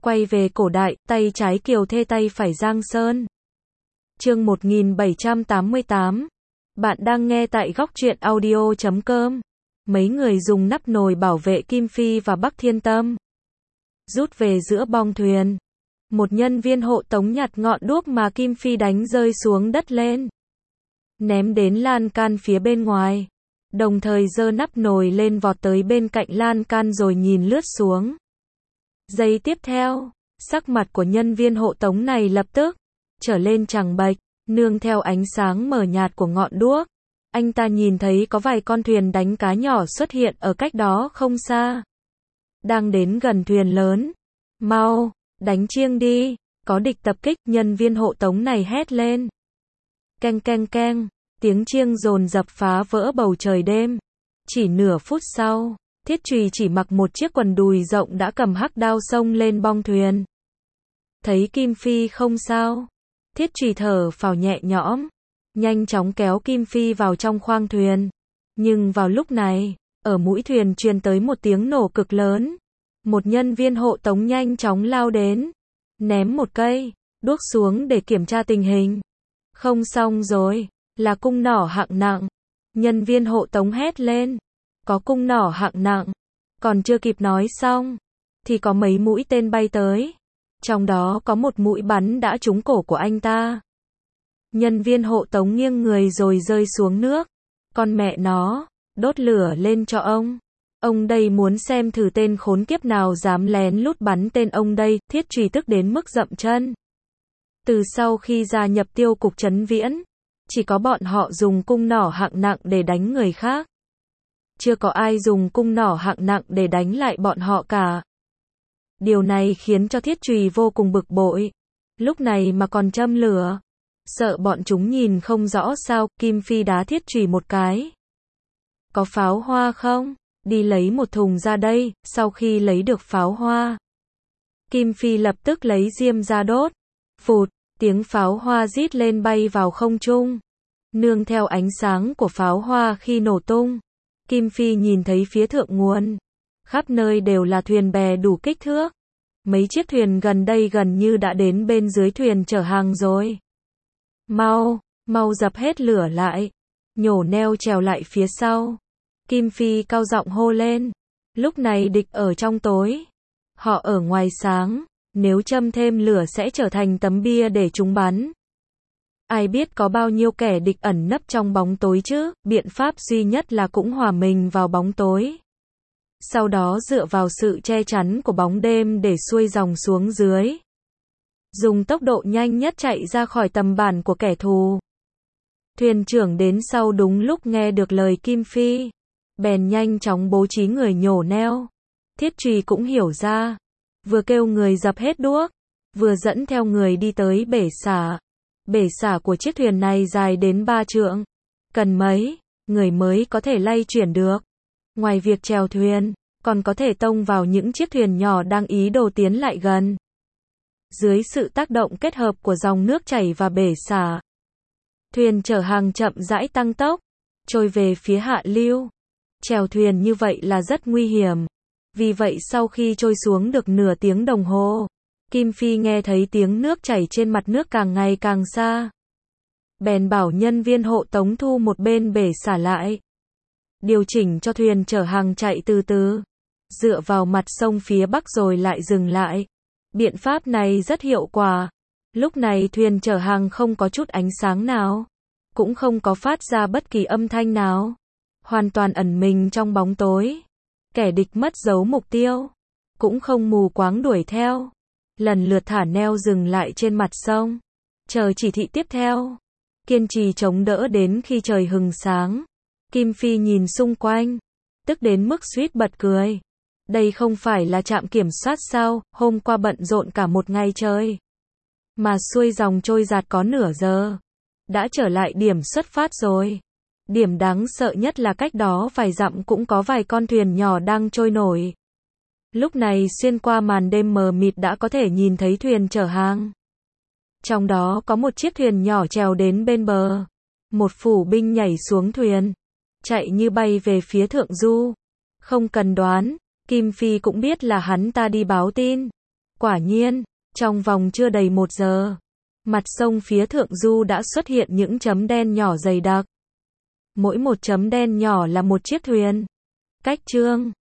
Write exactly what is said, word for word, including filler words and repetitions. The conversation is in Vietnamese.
Quay về cổ đại, tay trái Kiều Thê tay phải Giang Sơn. Chương một nghìn bảy trăm tám mươi tám. Bạn đang nghe tại góc truyện audio chấm com. Mấy người dùng nắp nồi bảo vệ Kim Phi và Bắc Thiên Tâm. Rút về giữa bong thuyền. Một nhân viên hộ tống nhặt ngọn đuốc mà Kim Phi đánh rơi xuống đất lên. Ném đến lan can phía bên ngoài. Đồng thời giơ nắp nồi lên vọt tới bên cạnh lan can rồi nhìn lướt xuống. Giây tiếp theo, sắc mặt của nhân viên hộ tống này lập tức trở lên trắng bệch, nương theo ánh sáng mờ nhạt của ngọn đuốc. Anh ta nhìn thấy có vài con thuyền đánh cá nhỏ xuất hiện ở cách đó không xa. Đang đến gần thuyền lớn. Mau, đánh chiêng đi, có địch tập kích, nhân viên hộ tống này hét lên. Keng keng keng, tiếng chiêng dồn dập phá vỡ bầu trời đêm. Chỉ nửa phút sau, Thiết Trùy chỉ mặc một chiếc quần đùi rộng đã cầm hắc đao xông lên bong thuyền. Thấy Kim Phi không sao, Thiết Trùy thở phào nhẹ nhõm, nhanh chóng kéo Kim Phi vào trong khoang thuyền. Nhưng vào lúc này, ở mũi thuyền truyền tới một tiếng nổ cực lớn. Một nhân viên hộ tống nhanh chóng lao đến, ném một cây đuốc xuống để kiểm tra tình hình. Không xong rồi, là cung nỏ hạng nặng. Nhân viên hộ tống hét lên, có cung nỏ hạng nặng. Còn chưa kịp nói xong, thì có mấy mũi tên bay tới. Trong đó có một mũi bắn đã trúng cổ của anh ta. Nhân viên hộ tống nghiêng người rồi rơi xuống nước. Con mẹ nó, đốt lửa lên cho ông. Ông đây muốn xem thử tên khốn kiếp nào dám lén lút bắn tên ông đây. Thiết Trùy tức đến mức dậm chân. Từ sau khi gia nhập tiêu cục Trấn Viễn, chỉ có bọn họ dùng cung nỏ hạng nặng để đánh người khác. Chưa có ai dùng cung nỏ hạng nặng để đánh lại bọn họ cả. Điều này khiến cho Thiết Trùy vô cùng bực bội. Lúc này mà còn châm lửa. Sợ bọn chúng nhìn không rõ sao, Kim Phi đá Thiết Trùy một cái. Có pháo hoa không? Đi lấy một thùng ra đây. Sau khi lấy được pháo hoa, Kim Phi lập tức lấy diêm ra đốt. Phụt, tiếng pháo hoa rít lên bay vào không trung. Nương theo ánh sáng của pháo hoa khi nổ tung, Kim Phi nhìn thấy phía thượng nguồn. Khắp nơi đều là thuyền bè đủ kích thước. Mấy chiếc thuyền gần đây gần như đã đến bên dưới thuyền chở hàng rồi. Mau, mau dập hết lửa lại. Nhổ neo trèo lại phía sau. Kim Phi cao giọng hô lên. Lúc này địch ở trong tối, họ ở ngoài sáng. Nếu châm thêm lửa sẽ trở thành tấm bia để chúng bắn. Ai biết có bao nhiêu kẻ địch ẩn nấp trong bóng tối chứ, biện pháp duy nhất là cũng hòa mình vào bóng tối. Sau đó dựa vào sự che chắn của bóng đêm để xuôi dòng xuống dưới. Dùng tốc độ nhanh nhất chạy ra khỏi tầm bắn của kẻ thù. Thuyền trưởng đến sau đúng lúc nghe được lời Kim Phi. Bèn nhanh chóng bố trí người nhổ neo. Thiết Trùy cũng hiểu ra. Vừa kêu người dập hết đuốc, vừa dẫn theo người đi tới bể xả. Bể xả của chiếc thuyền này dài đến ba trượng. Cần mấy người mới có thể lay chuyển được. Ngoài việc chèo thuyền, còn có thể tông vào những chiếc thuyền nhỏ đang ý đồ tiến lại gần. Dưới sự tác động kết hợp của dòng nước chảy và bể xả, thuyền chở hàng chậm rãi tăng tốc, trôi về phía hạ lưu. Chèo thuyền như vậy là rất nguy hiểm. Vì vậy sau khi trôi xuống được nửa tiếng đồng hồ, Kim Phi nghe thấy tiếng nước chảy trên mặt nước càng ngày càng xa. Bèn bảo nhân viên hộ tống thu một bên bể xả lại. Điều chỉnh cho thuyền chở hàng chạy từ từ. Dựa vào mặt sông phía bắc rồi lại dừng lại. Biện pháp này rất hiệu quả. Lúc này thuyền chở hàng không có chút ánh sáng nào. Cũng không có phát ra bất kỳ âm thanh nào. Hoàn toàn ẩn mình trong bóng tối. Kẻ địch mất dấu mục tiêu. Cũng không mù quáng đuổi theo. Lần lượt thả neo dừng lại trên mặt sông. Chờ chỉ thị tiếp theo. Kiên trì chống đỡ đến khi trời hừng sáng. Kim Phi nhìn xung quanh. Tức đến mức suýt bật cười. Đây không phải là trạm kiểm soát sao, hôm qua bận rộn cả một ngày trời. Mà xuôi dòng trôi giạt có nửa giờ. Đã trở lại điểm xuất phát rồi. Điểm đáng sợ nhất là cách đó vài dặm cũng có vài con thuyền nhỏ đang trôi nổi. Lúc này xuyên qua màn đêm mờ mịt đã có thể nhìn thấy thuyền chở hàng. Trong đó có một chiếc thuyền nhỏ trèo đến bên bờ. Một phủ binh nhảy xuống thuyền, chạy như bay về phía thượng du. Không cần đoán, Kim Phi cũng biết là hắn ta đi báo tin. Quả nhiên, trong vòng chưa đầy một giờ, mặt sông phía thượng du đã xuất hiện những chấm đen nhỏ dày đặc. Mỗi một chấm đen nhỏ là một chiếc thuyền. Cách chương